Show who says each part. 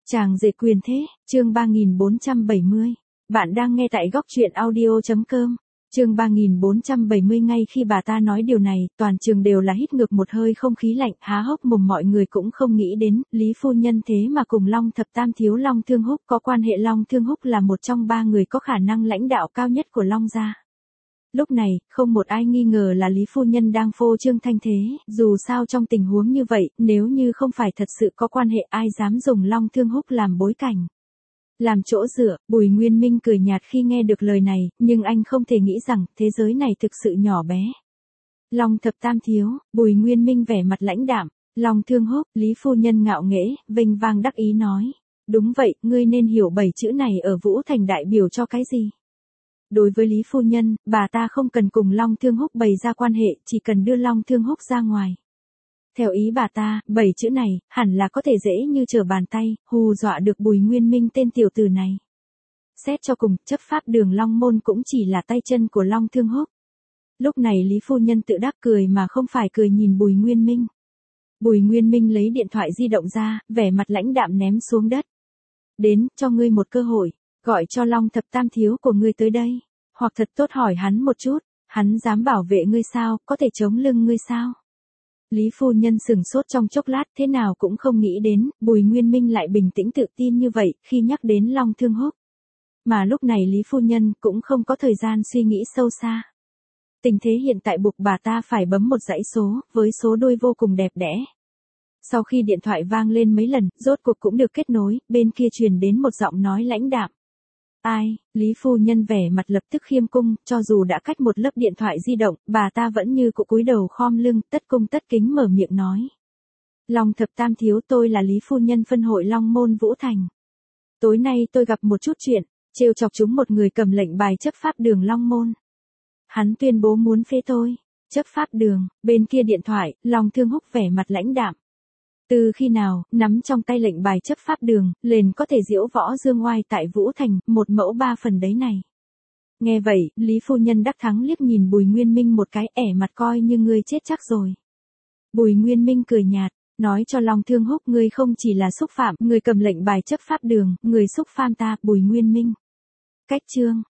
Speaker 1: Chàng rể quyền thế, chương 3470. Bạn đang nghe tại góc truyện audio.com. Chương 3470. Ngay khi bà ta nói điều này, toàn trường đều là hít ngược một hơi không khí lạnh, há hốc mồm. Mọi người cũng không nghĩ đến, Lý phu nhân thế mà cùng Long thập tam thiếu Long Thương Húc có quan hệ. Long Thương Húc là một trong ba người có khả năng lãnh đạo cao nhất của Long gia. Lúc này, không một ai nghi ngờ là Lý phu nhân đang phô trương thanh thế, dù sao trong tình huống như vậy, nếu như không phải thật sự có quan hệ, ai dám dùng Long Thương Húc làm bối cảnh. Làm chỗ dựa, Bùi Nguyên Minh cười nhạt khi nghe được lời này, nhưng anh không thể nghĩ rằng thế giới này thực sự nhỏ bé. Long thập tam thiếu, Bùi Nguyên Minh vẻ mặt lãnh đạm. Long Thương Húc, Lý phu nhân ngạo nghễ, vinh vang đắc ý nói. Đúng vậy, ngươi nên hiểu 7 chữ này ở Vũ Thành đại biểu cho cái gì. Đối với Lý phu nhân, bà ta không cần cùng Long Thương Húc bày ra quan hệ, chỉ cần đưa Long Thương Húc ra ngoài. Theo ý bà ta, 7 chữ này, hẳn là có thể dễ như trở bàn tay, hù dọa được Bùi Nguyên Minh tên tiểu tử này. Xét cho cùng, chấp pháp đường Long Môn cũng chỉ là tay chân của Long Thương Húc. Lúc này Lý phu nhân tự đắc cười mà không phải cười nhìn Bùi Nguyên Minh. Bùi Nguyên Minh lấy điện thoại di động ra, vẻ mặt lãnh đạm ném xuống đất. Đến, cho ngươi một cơ hội. Gọi cho Long thập tam thiếu của ngươi tới đây. Hoặc thật tốt hỏi hắn một chút, hắn dám bảo vệ ngươi sao, có thể chống lưng ngươi sao? Lý phu nhân sừng sốt trong chốc lát, thế nào cũng không nghĩ đến, Bùi Nguyên Minh lại bình tĩnh tự tin như vậy, khi nhắc đến Long Thương Húc. Mà lúc này Lý phu nhân cũng không có thời gian suy nghĩ sâu xa. Tình thế hiện tại buộc bà ta phải bấm một dãy số, với số đuôi vô cùng đẹp đẽ. Sau khi điện thoại vang lên mấy lần, rốt cuộc cũng được kết nối, bên kia truyền đến một giọng nói lãnh đạm. Ai, Lý phu nhân vẻ mặt lập tức khiêm cung, cho dù đã cách một lớp điện thoại di động, bà ta vẫn như cũ cúi đầu khom lưng, tất cung tất kính mở miệng nói. Long thập tam thiếu, tôi là Lý phu nhân phân hội Long Môn Vũ Thành. Tối nay tôi gặp một chút chuyện, trêu chọc chúng một người cầm lệnh bài chấp pháp đường Long Môn. Hắn tuyên bố muốn phế tôi. Chấp pháp đường, bên kia điện thoại, Long Thương Húc vẻ mặt lãnh đạm. Từ khi nào, nắm trong tay lệnh bài chấp pháp đường, liền có thể diễu võ dương oai tại Vũ Thành, một mẫu 3 phần đấy này. Nghe vậy, Lý phu nhân đắc thắng liếc nhìn Bùi Nguyên Minh một cái, ẻ mặt coi như ngươi chết chắc rồi. Bùi Nguyên Minh cười nhạt, nói cho Long Thương Húc, ngươi không chỉ là xúc phạm, ngươi cầm lệnh bài chấp pháp đường, ngươi xúc phạm ta, Bùi Nguyên Minh. Cách chương,